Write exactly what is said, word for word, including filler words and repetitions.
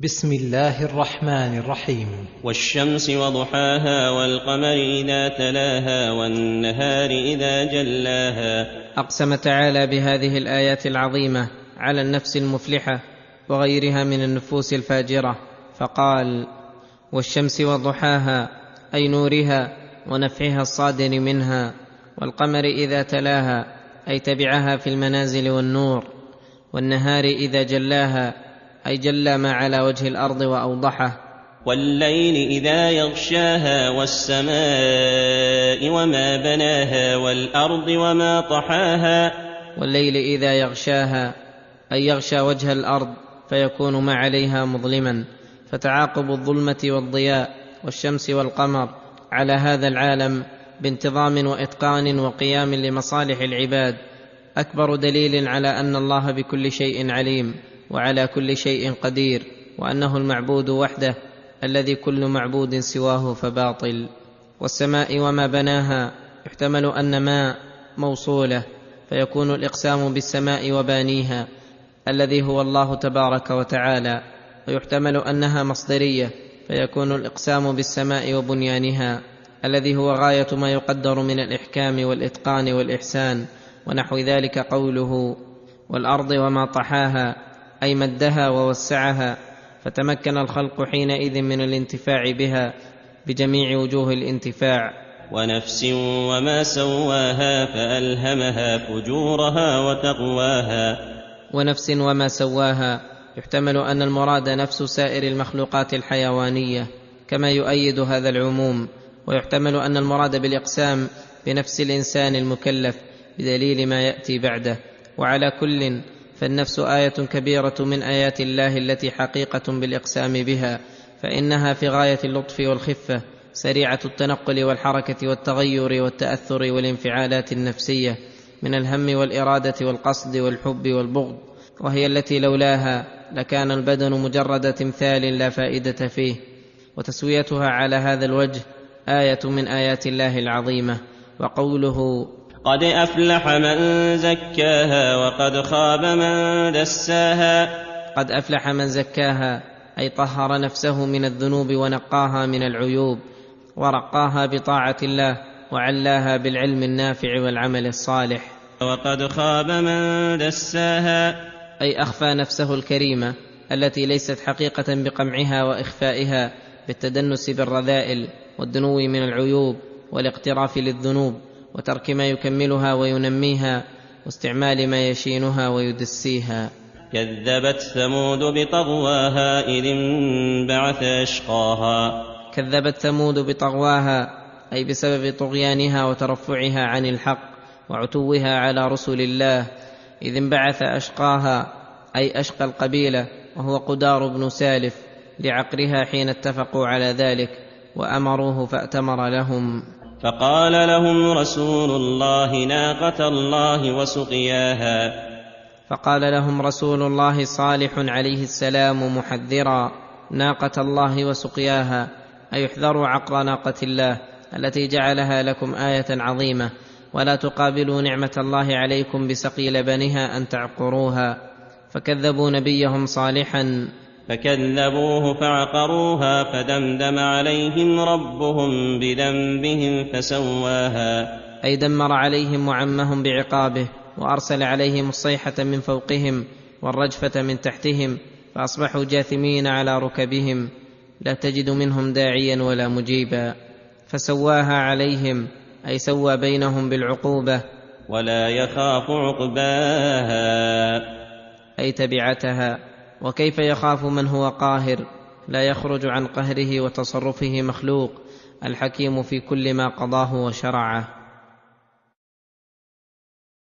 بسم الله الرحمن الرحيم. والشمس وضحاها والقمر إذا تلاها والنهار إذا جلاها. أقسم تعالى بهذه الآيات العظيمة على النفس المفلحة وغيرها من النفوس الفاجرة، فقال: والشمس وضحاها، أي نورها ونفعها الصادر منها، والقمر إذا تلاها، أي تبعها في المنازل والنور، والنهار إذا جلاها، أي جلى ما على وجه الأرض وأوضحه، والليل إذا يغشاها والسماء وما بناها والأرض وما طحاها. والليل إذا يغشاها، أي يغشى وجه الأرض فيكون ما عليها مظلما، فتعاقب الظلمة والضياء والشمس والقمر على هذا العالم بانتظام وإتقان وقيام لمصالح العباد أكبر دليل على أن الله بكل شيء عليم وعلى كل شيء قدير، وأنه المعبود وحده الذي كل معبود سواه فباطل. والسماء وما بناها، يحتمل أن ما موصوله فيكون الإقسام بالسماء وبانيها الذي هو الله تبارك وتعالى، ويحتمل أنها مصدرية فيكون الإقسام بالسماء وبنيانها الذي هو غاية ما يقدر من الإحكام والإتقان والإحسان، ونحو ذلك قوله: والأرض وما طحاها، أي مدها ووسعها، فتمكن الخلق حينئذ من الانتفاع بها بجميع وجوه الانتفاع. ونفس وما سواها فألهمها فجورها وتقواها. ونفس وما سواها، يحتمل أن المراد نفس سائر المخلوقات الحيوانية كما يؤيد هذا العموم، ويحتمل أن المراد بالإقسام بنفس الإنسان المكلف بدليل ما يأتي بعده. وعلى كل فالنفس آية كبيرة من آيات الله التي حقيقة بالإقسام بها، فإنها في غاية اللطف والخفة، سريعة التنقل والحركة والتغير والتأثر والانفعالات النفسية من الهم والإرادة والقصد والحب والبغض، وهي التي لولاها لكان البدن مجرد تمثال لا فائدة فيه. وتسويتها على هذا الوجه آية من آيات الله العظيمة. وقوله: قد أفلح من زكاها وقد خاب من دساها. قد أفلح من زكاها، أي طهر نفسه من الذنوب ونقاها من العيوب، ورقاها بطاعة الله وعلاها بالعلم النافع والعمل الصالح. وقد خاب من دساها، أي أخفى نفسه الكريمة التي ليست حقيقة بقمعها وإخفائها بالتدنس بالرذائل والدنو من العيوب والاقتراف للذنوب وترك ما يكملها وينميها واستعمال ما يشينها ويدسيها. كذبت ثمود بطغواها إذ انبعث أشقاها. كذبت ثمود بطغواها، أي بسبب طغيانها وترفعها عن الحق وعتوها على رسل الله، إذ انبعث أشقاها، أي أشقى القبيلة، وهو قدار بن سالف، لعقرها حين اتفقوا على ذلك وأمروه فأتمر لهم. فقال لهم رسول الله ناقة الله وسقياها. فقال لهم رسول الله صالح عليه السلام محذرا ناقة الله وسقياها، أي احذروا عقر ناقة الله التي جعلها لكم آية عظيمة، ولا تقابلوا نعمة الله عليكم بسقي لبنها أن تعقروها. فكذبوا نبيهم صالحا فكذبوه فعقروها فدمدم عليهم ربهم بذنبهم فسواها، أي دمر عليهم وعمهم بعقابه، وأرسل عليهم الصيحة من فوقهم والرجفة من تحتهم، فأصبحوا جاثمين على ركبهم لا تجد منهم داعيا ولا مجيبا. فسواها عليهم، أي سوى بينهم بالعقوبة، ولا يخاف عقباها، أي تبعتها. وكيف يخاف من هو قاهر لا يخرج عن قهره وتصرفه مخلوق، الحكيم في كل ما قضاه وشرعه.